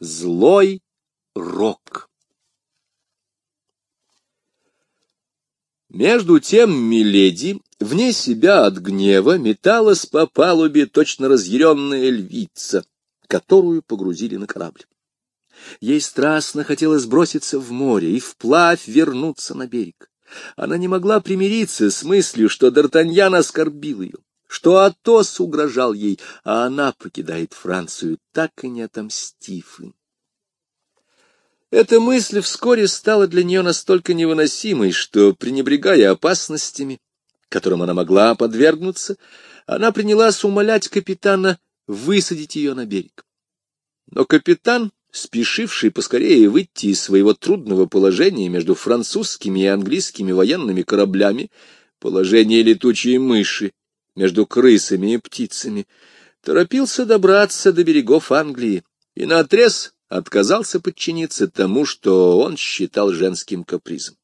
Злой Рок. Между тем миледи, вне себя от гнева, металась по палубе точно разъяренная львица, которую погрузили на корабль. Ей страстно хотелось броситься в море и вплавь вернуться на берег. Она не могла примириться с мыслью, что Д'Артаньян оскорбил ее, что Атос угрожал ей, а она покидает Францию, так и не отомстив им. Эта мысль вскоре стала для нее настолько невыносимой, что, пренебрегая опасностями, которым она могла подвергнуться, она принялась умолять капитана высадить ее на берег. Но капитан, спешивший поскорее выйти из своего трудного положения между французскими и английскими военными кораблями, положение летучей мыши между крысами и птицами, торопился добраться до берегов Англии и наотрез отказался подчиниться тому, что он считал женским капризом.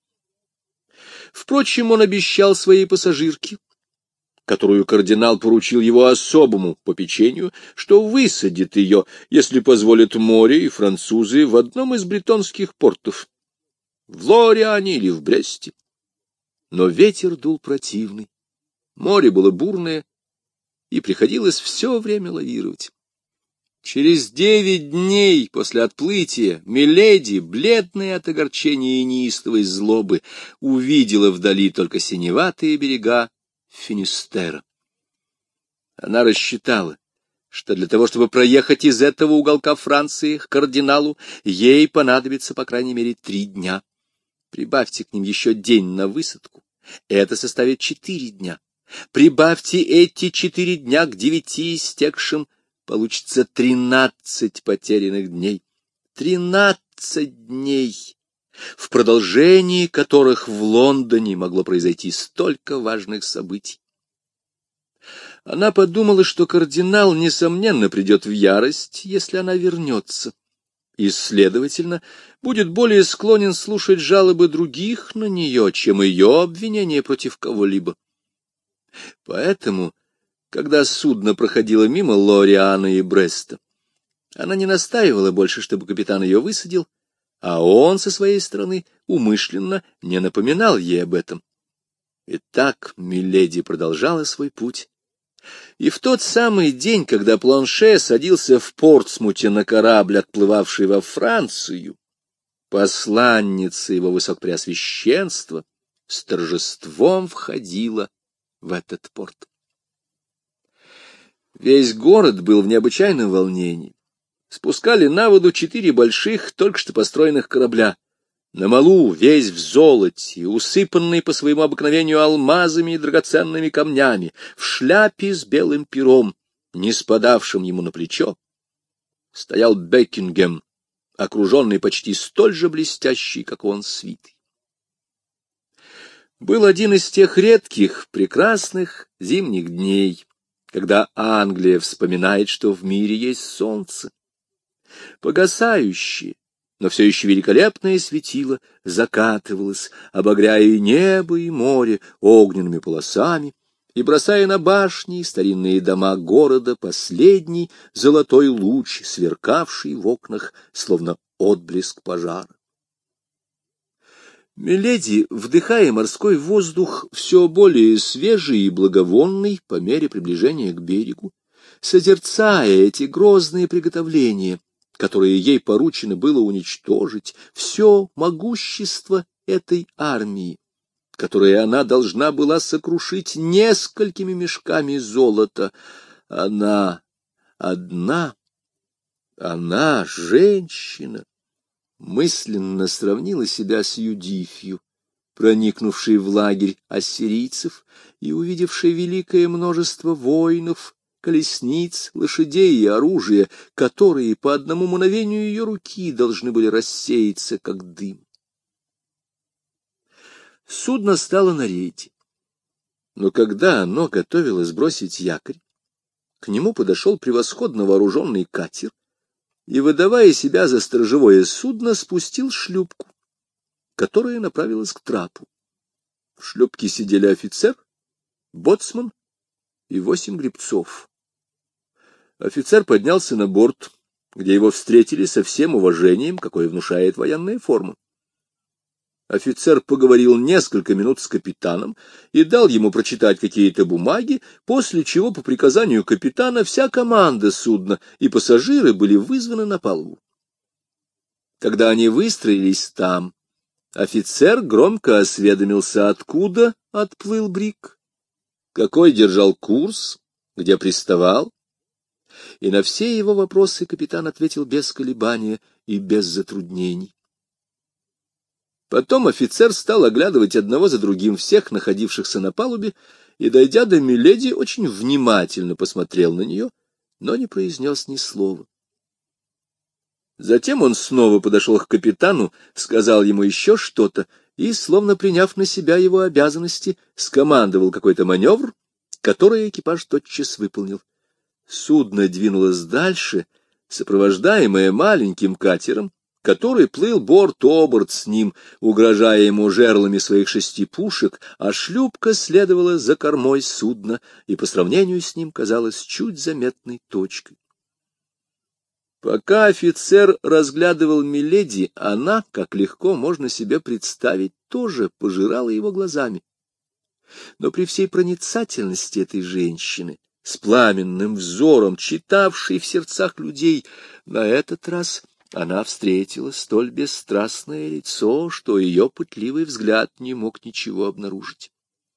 Впрочем, он обещал своей пассажирке, которую кардинал поручил его особому попечению, что высадит ее, если позволит море и французы, в одном из бретонских портов, в Лориане или в Бресте. Но ветер дул противный, море было бурное, и приходилось все время лавировать. Через 9 дней после отплытия миледи, бледная от огорчения и неистовой злобы, увидела вдали только синеватые берега Финистера. Она рассчитала, что для того, чтобы проехать из этого уголка Франции к кардиналу, ей понадобится по крайней мере 3 дня. Прибавьте к ним еще день на высадку, это составит 4 дня. Прибавьте эти 4 дня к 9 истекшим, получится 13 потерянных дней. 13 дней, в продолжении которых в Лондоне могло произойти столько важных событий. Она подумала, что кардинал, несомненно, придет в ярость, если она вернется, и, следовательно, будет более склонен слушать жалобы других на нее, чем ее обвинения против кого-либо. Поэтому, когда судно проходило мимо Лориана и Бреста, она не настаивала больше, чтобы капитан ее высадил, а он со своей стороны умышленно не напоминал ей об этом. Итак, миледи продолжала свой путь. И в тот самый день, когда Планше садился в Портсмуте на корабль, отплывавший во Францию, посланница его высокопреосвященства с торжеством входила в этот порт. Весь город был в необычайном волнении. Спускали на воду 4 больших, только что построенных корабля. На малу, весь в золоте, усыпанный по своему обыкновению алмазами и драгоценными камнями, в шляпе с белым пером, не спадавшим ему на плечо, стоял Бекингем, окруженный почти столь же блестящий, как он, свитой. Был один из тех редких, прекрасных зимних дней, когда Англия вспоминает, что в мире есть солнце. Погасающее, но все еще великолепное светило закатывалось, обогряя и небо, и море огненными полосами, и бросая на башни и старинные дома города последний золотой луч, сверкавший в окнах, словно отблеск пожара. Миледи, вдыхая морской воздух, все более свежий и благовонный по мере приближения к берегу, созерцая эти грозные приготовления, которые ей поручено было уничтожить, все могущество этой армии, которое она должна была сокрушить несколькими мешками золота, она одна, она, женщина, мысленно сравнила себя с Юдифью, проникнувшей в лагерь ассирийцев и увидевшей великое множество воинов, колесниц, лошадей и оружия, которые по одному мгновению ее руки должны были рассеяться, как дым. Судно стало на рейде, но когда оно готовилось бросить якорь, к нему подошел превосходно вооруженный катер и, выдавая себя за сторожевое судно, спустил шлюпку, которая направилась к трапу. В шлюпке сидели офицер, боцман и 8 гребцов. Офицер поднялся на борт, где его встретили со всем уважением, какое внушает военная форма. Офицер поговорил несколько минут с капитаном и дал ему прочитать какие-то бумаги, после чего по приказанию капитана вся команда судна и пассажиры были вызваны на палубу. Когда они выстроились там, офицер громко осведомился, откуда отплыл Брик, какой держал курс, где приставал, и на все его вопросы капитан ответил без колебания и без затруднений. Потом офицер стал оглядывать одного за другим всех находившихся на палубе и, дойдя до миледи, очень внимательно посмотрел на нее, но не произнес ни слова. Затем он снова подошел к капитану, сказал ему еще что-то и, словно приняв на себя его обязанности, скомандовал какой-то маневр, который экипаж тотчас выполнил. Судно двинулось дальше, сопровождаемое маленьким катером, который плыл борт-оборт с ним, угрожая ему жерлами своих 6 пушек, а шлюпка следовала за кормой судна и по сравнению с ним казалась чуть заметной точкой. Пока офицер разглядывал миледи, она, как легко можно себе представить, тоже пожирала его глазами. Но при всей проницательности этой женщины, с пламенным взором, читавшей в сердцах людей, на этот раз она встретила столь бесстрастное лицо, что ее пытливый взгляд не мог ничего обнаружить.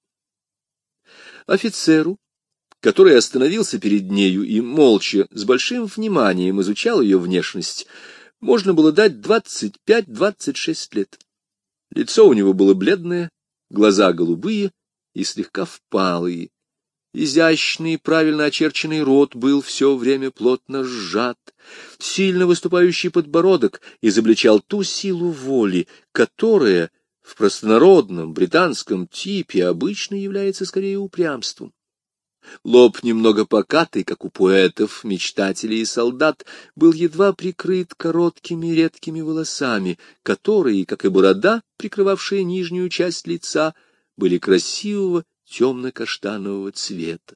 Офицеру, который остановился перед нею и молча, с большим вниманием изучал ее внешность, можно было дать 25-26 лет. Лицо у него было бледное, глаза голубые и слегка впалые. Изящный, правильно очерченный рот был все время плотно сжат. Сильно выступающий подбородок изобличал ту силу воли, которая в простонародном британском типе обычно является скорее упрямством. Лоб, немного покатый, как у поэтов, мечтателей и солдат, был едва прикрыт короткими редкими волосами, которые, как и борода, прикрывавшая нижнюю часть лица, были красивого темно-каштанового цвета.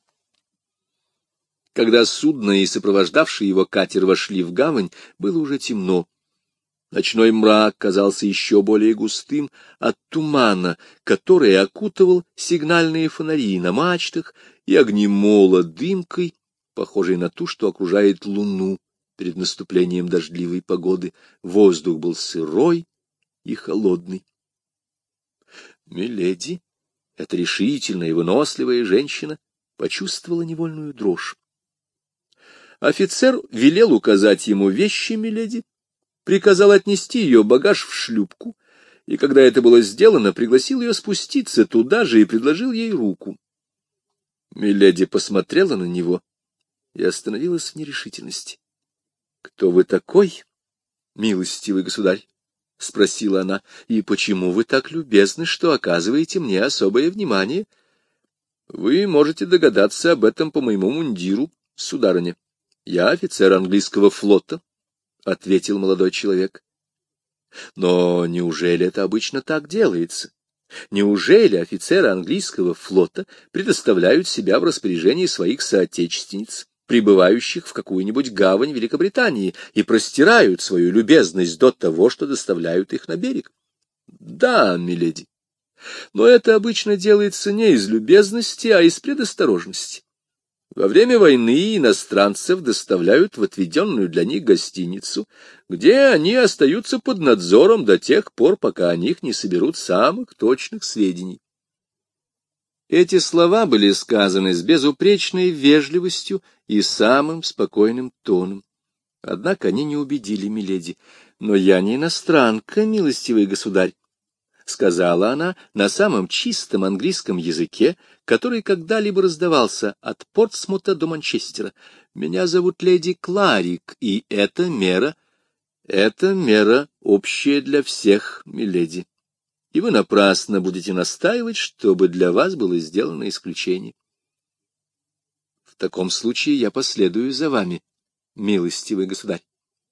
Когда судно и сопровождавший его катер вошли в гавань, было уже темно. Ночной мрак казался еще более густым от тумана, который окутывал сигнальные фонари на мачтах и огни мола дымкой, похожей на ту, что окружает луну перед наступлением дождливой погоды. Воздух был сырой и холодный. Миледи, эта решительная и выносливая женщина, почувствовала невольную дрожь. Офицер велел указать ему вещи миледи, приказал отнести ее багаж в шлюпку, и, когда это было сделано, пригласил ее спуститься туда же и предложил ей руку. Миледи посмотрела на него и остановилась в нерешительности. — Кто вы такой, милостивый государь? — спросила она. — И почему вы так любезны, что оказываете мне особое внимание? — Вы можете догадаться об этом по моему мундиру, сударыня. Я офицер английского флота, — ответил молодой человек. — Но неужели это обычно так делается? Неужели офицеры английского флота предоставляют себя в распоряжении своих соотечественниц, прибывающих в какую-нибудь гавань Великобритании, и простирают свою любезность до того, что доставляют их на берег? Да, миледи, но это обычно делается не из любезности, а из предосторожности. Во время войны иностранцев доставляют в отведенную для них гостиницу, где они остаются под надзором до тех пор, пока о них не соберут самых точных сведений. Эти слова были сказаны с безупречной вежливостью и самым спокойным тоном. Однако они не убедили миледи. — Но я не иностранка, милостивый государь, — сказала она на самом чистом английском языке, который когда-либо раздавался от Портсмута до Манчестера. Меня зовут леди Кларик, и эта мера общая для всех, миледи. И вы напрасно будете настаивать, чтобы для вас было сделано исключение. В таком случае я последую за вами, милостивый государь.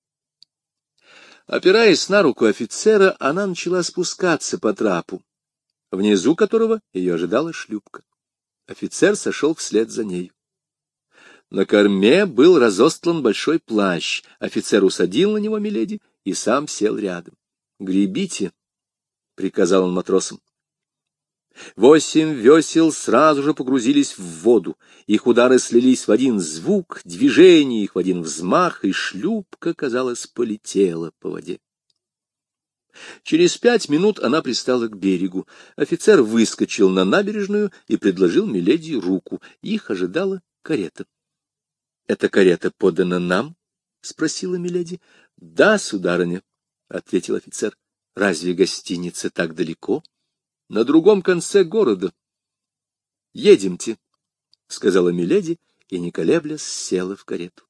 Опираясь на руку офицера, она начала спускаться по трапу, внизу которого ее ожидала шлюпка. Офицер сошел вслед за нею. На корме был разостлан большой плащ. Офицер усадил на него миледи и сам сел рядом. — Гребите, — приказал он матросам. 8 весел сразу же погрузились в воду. Их удары слились в один звук, движение их в один взмах, и шлюпка, казалось, полетела по воде. Через 5 минут она пристала к берегу. Офицер выскочил на набережную и предложил миледи руку. Их ожидала карета. — Эта карета подана нам? — спросила миледи. — Да, сударыня, — ответил офицер. — Разве гостиница так далеко? — На другом конце города. — Едемте, — сказала миледи, и, не колеблясь, села в карету.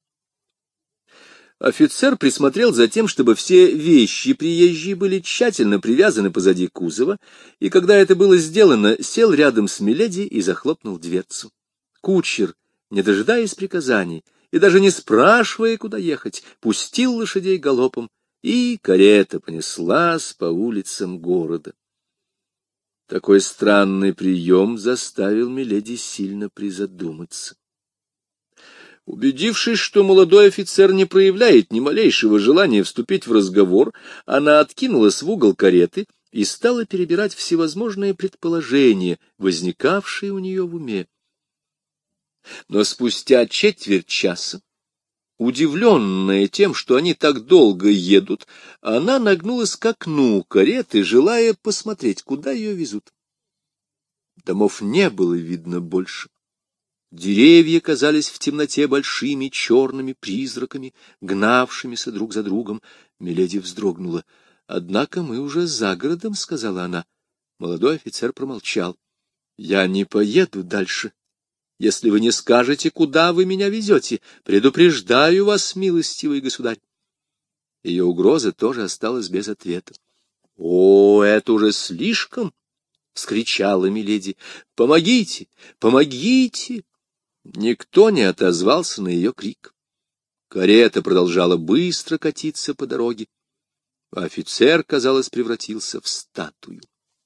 Офицер присмотрел за тем, чтобы все вещи приезжие были тщательно привязаны позади кузова, и, когда это было сделано, сел рядом с миледи и захлопнул дверцу. Кучер, не дожидаясь приказаний и даже не спрашивая, куда ехать, пустил лошадей галопом, и карета понеслась по улицам города. Такой странный прием заставил миледи сильно призадуматься. Убедившись, что молодой офицер не проявляет ни малейшего желания вступить в разговор, она откинулась в угол кареты и стала перебирать всевозможные предположения, возникавшие у нее в уме. Но спустя четверть часа, удивленная тем, что они так долго едут, она нагнулась к окну кареты, желая посмотреть, куда ее везут. Домов не было видно больше. Деревья казались в темноте большими черными призраками, гнавшимися друг за другом. Миледи вздрогнула. — Однако мы уже за городом, — сказала она. Молодой офицер промолчал. — Я не поеду дальше, если вы не скажете, куда вы меня везете. Предупреждаю вас, милостивый государь. Ее угроза тоже осталась без ответа. — О, это уже слишком! — вскричала миледи. — Помогите! Помогите! Никто не отозвался на ее крик. Карета продолжала быстро катиться по дороге. Офицер, казалось, превратился в статую.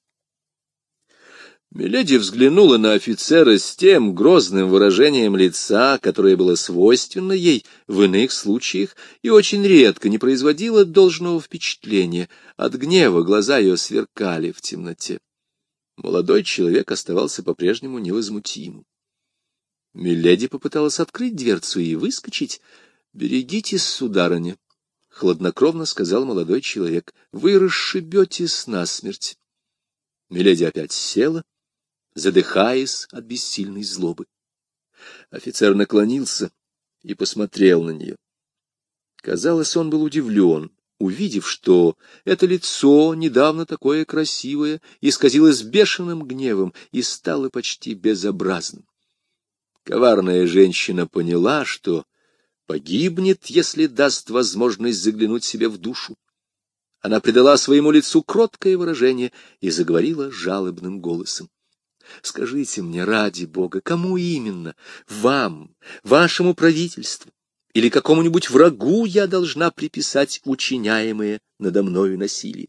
Миледи взглянула на офицера с тем грозным выражением лица, которое было свойственно ей в иных случаях и очень редко не производило должного впечатления. От гнева глаза ее сверкали в темноте. Молодой человек оставался по-прежнему невозмутимым. Миледи попыталась открыть дверцу и выскочить. — Берегитесь, сударыня, — хладнокровно сказал молодой человек, — вы расшибетесь насмерть. Миледи опять села, задыхаясь от бессильной злобы. Офицер наклонился и посмотрел на нее. Казалось, он был удивлен, увидев, что это лицо, недавно такое красивое, исказилось бешеным гневом и стало почти безобразным. Коварная женщина поняла, что погибнет, если даст возможность заглянуть себе в душу. Она придала своему лицу кроткое выражение и заговорила жалобным голосом. — Скажите мне, ради Бога, кому именно, вам, вашему правительству или какому-нибудь врагу я должна приписать учиняемое надо мною насилие?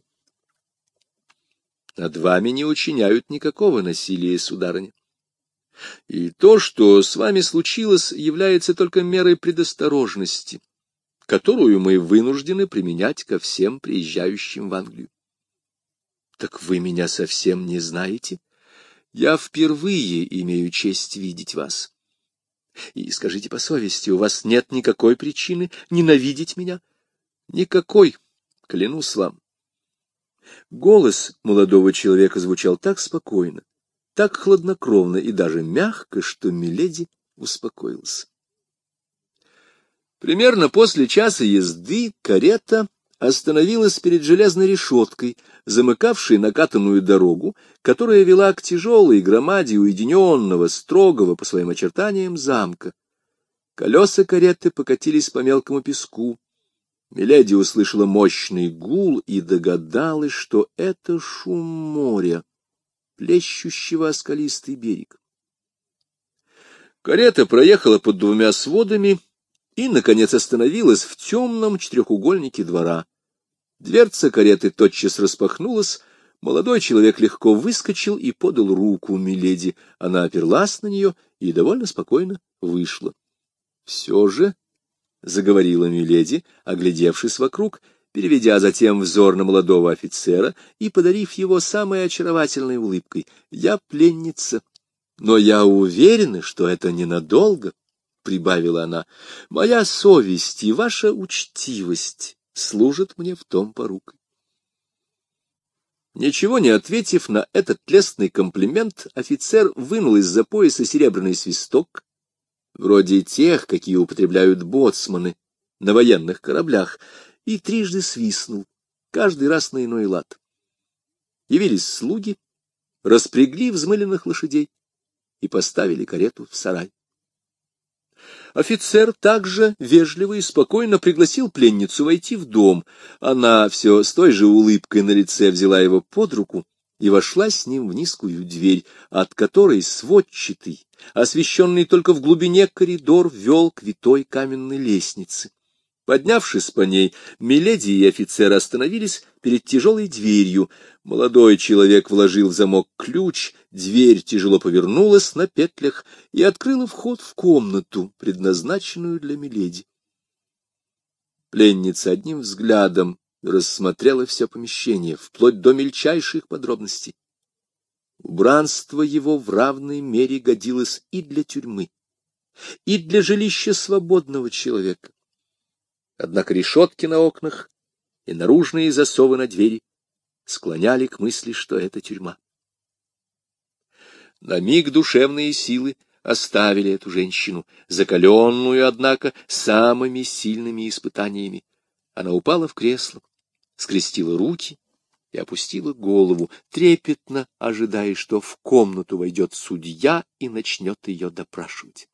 — Над вами не учиняют никакого насилия, сударыня. И то, что с вами случилось, является только мерой предосторожности, которую мы вынуждены применять ко всем приезжающим в Англию. — Так вы меня совсем не знаете? Я впервые имею честь видеть вас. И скажите по совести, у вас нет никакой причины ненавидеть меня? — Никакой, клянусь вам. Голос молодого человека звучал так спокойно, так хладнокровно и даже мягко, что миледи успокоился. Примерно после часа езды карета остановилась перед железной решеткой, замыкавшей накатанную дорогу, которая вела к тяжелой громаде уединенного, строгого по своим очертаниям замка. Колеса кареты покатились по мелкому песку. Миледи услышала мощный гул и догадалась, что это шум моря, плещущего о скалистый берег. Карета проехала под 2 сводами и, наконец, остановилась в темном четырехугольнике двора. Дверца кареты тотчас распахнулась, молодой человек легко выскочил и подал руку миледи. Она оперлась на нее и довольно спокойно вышла. Все же, — заговорила миледи, оглядевшись вокруг, переведя затем взор на молодого офицера и подарив его самой очаровательной улыбкой, — я пленница, но я уверена, что это ненадолго, — прибавила она. — Моя совесть и ваша учтивость служат мне в том порукой. Ничего не ответив на этот лестный комплимент, офицер вынул из-за пояса серебряный свисток, вроде тех, какие употребляют боцманы на военных кораблях, и трижды свистнул, каждый раз на иной лад. Явились слуги, распрягли взмыленных лошадей и поставили карету в сарай. Офицер также вежливо и спокойно пригласил пленницу войти в дом. Она все с той же улыбкой на лице взяла его под руку и вошла с ним в низкую дверь, от которой сводчатый, освещенный только в глубине коридор, вел к витой каменной лестнице. Поднявшись по ней, миледи и офицер остановились перед тяжелой дверью. Молодой человек вложил в замок ключ, дверь тяжело повернулась на петлях и открыла вход в комнату, предназначенную для миледи. Пленница одним взглядом рассмотрела все помещение, вплоть до мельчайших подробностей. Убранство его в равной мере годилось и для тюрьмы, и для жилища свободного человека. Однако решетки на окнах и наружные засовы на двери склоняли к мысли, что это тюрьма. На миг душевные силы оставили эту женщину, закаленную, однако, самыми сильными испытаниями. Она упала в кресло, скрестила руки и опустила голову, трепетно ожидая, что в комнату войдет судья и начнет ее допрашивать.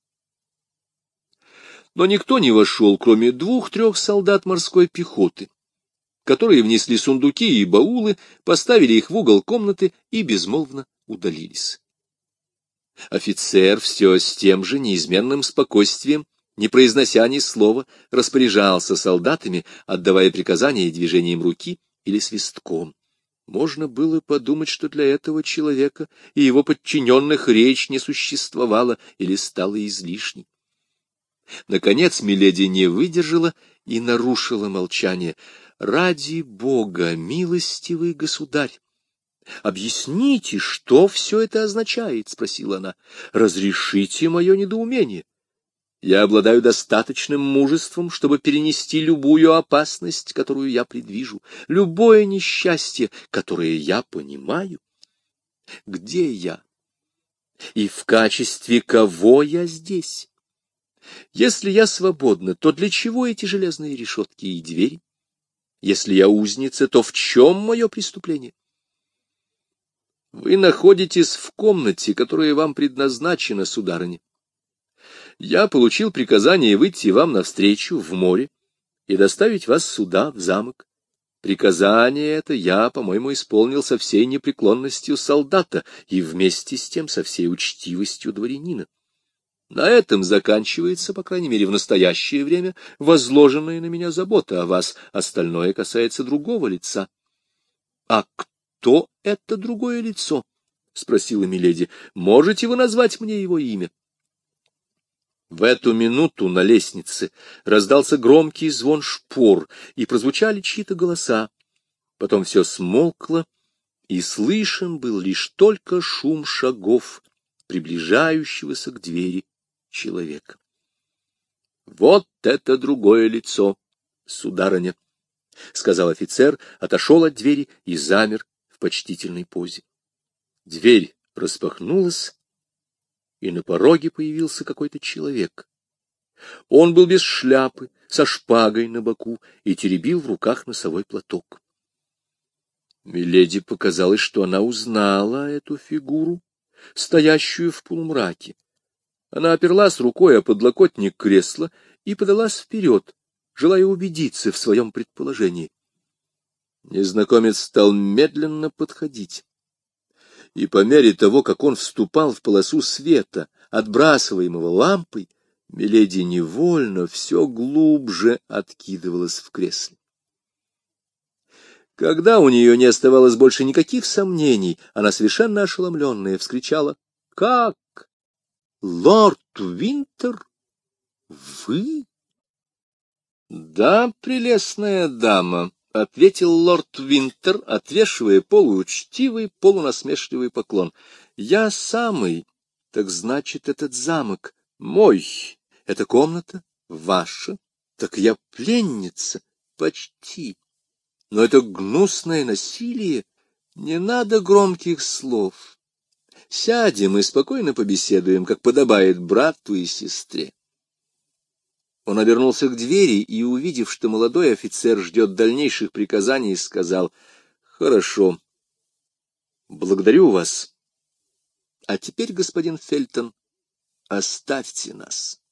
Но никто не вошел, кроме 2-3 солдат морской пехоты, которые внесли сундуки и баулы, поставили их в угол комнаты и безмолвно удалились. Офицер все с тем же неизменным спокойствием, не произнося ни слова, распоряжался солдатами, отдавая приказания движением руки или свистком. Можно было подумать, что для этого человека и его подчиненных речь не существовала или стала излишней. Наконец миледи не выдержала и нарушила молчание. — Ради Бога, милостивый государь, объясните, что все это означает? — спросила она. — Разрешите мое недоумение. Я обладаю достаточным мужеством, чтобы перенести любую опасность, которую я предвижу, любое несчастье, которое я понимаю. Где я? И в качестве кого я здесь? Если я свободна, то для чего эти железные решетки и двери? Если я узница, то в чем мое преступление? Вы находитесь в комнате, которая вам предназначена, сударыня. Я получил приказание выйти вам навстречу в море и доставить вас сюда, в замок. Приказание это я, по-моему, исполнил со всей непреклонностью солдата и вместе с тем со всей учтивостью дворянина. На этом заканчивается, по крайней мере, в настоящее время, возложенная на меня забота о вас. Остальное касается другого лица. — А кто это другое лицо? — спросила миледи. — Можете вы назвать мне его имя? В эту минуту на лестнице раздался громкий звон шпор, и прозвучали чьи-то голоса. Потом все смолкло, и слышен был лишь только шум шагов, приближающегося к двери человека. — Вот это другое лицо, сударыня, — сказал офицер, отошел от двери и замер в почтительной позе. Дверь распахнулась, и на пороге появился какой-то человек. Он был без шляпы, со шпагой на боку и теребил в руках носовой платок. Миледи показалось, что она узнала эту фигуру, стоящую в полумраке. Она оперлась рукой о подлокотник кресла и подалась вперед, желая убедиться в своем предположении. Незнакомец стал медленно подходить. И по мере того, как он вступал в полосу света, отбрасываемого лампой, миледи невольно все глубже откидывалась в кресле. Когда у нее не оставалось больше никаких сомнений, она, совершенно ошеломленная, вскричала: — Как? Лорд Винтер? Вы? Да, прелестная дама, — ответил лорд Винтер, отвешивая полуучтивый, полунасмешливый поклон. — Я самый. Так значит, этот замок мой. Эта комната ваша. Так я пленница. Почти. Но это гнусное насилие. Не надо громких слов. Сядем и спокойно побеседуем, как подобает брату и сестре. Он обернулся к двери и, увидев, что молодой офицер ждет дальнейших приказаний, сказал: «Хорошо, благодарю вас. А теперь, господин Фельтон, оставьте нас».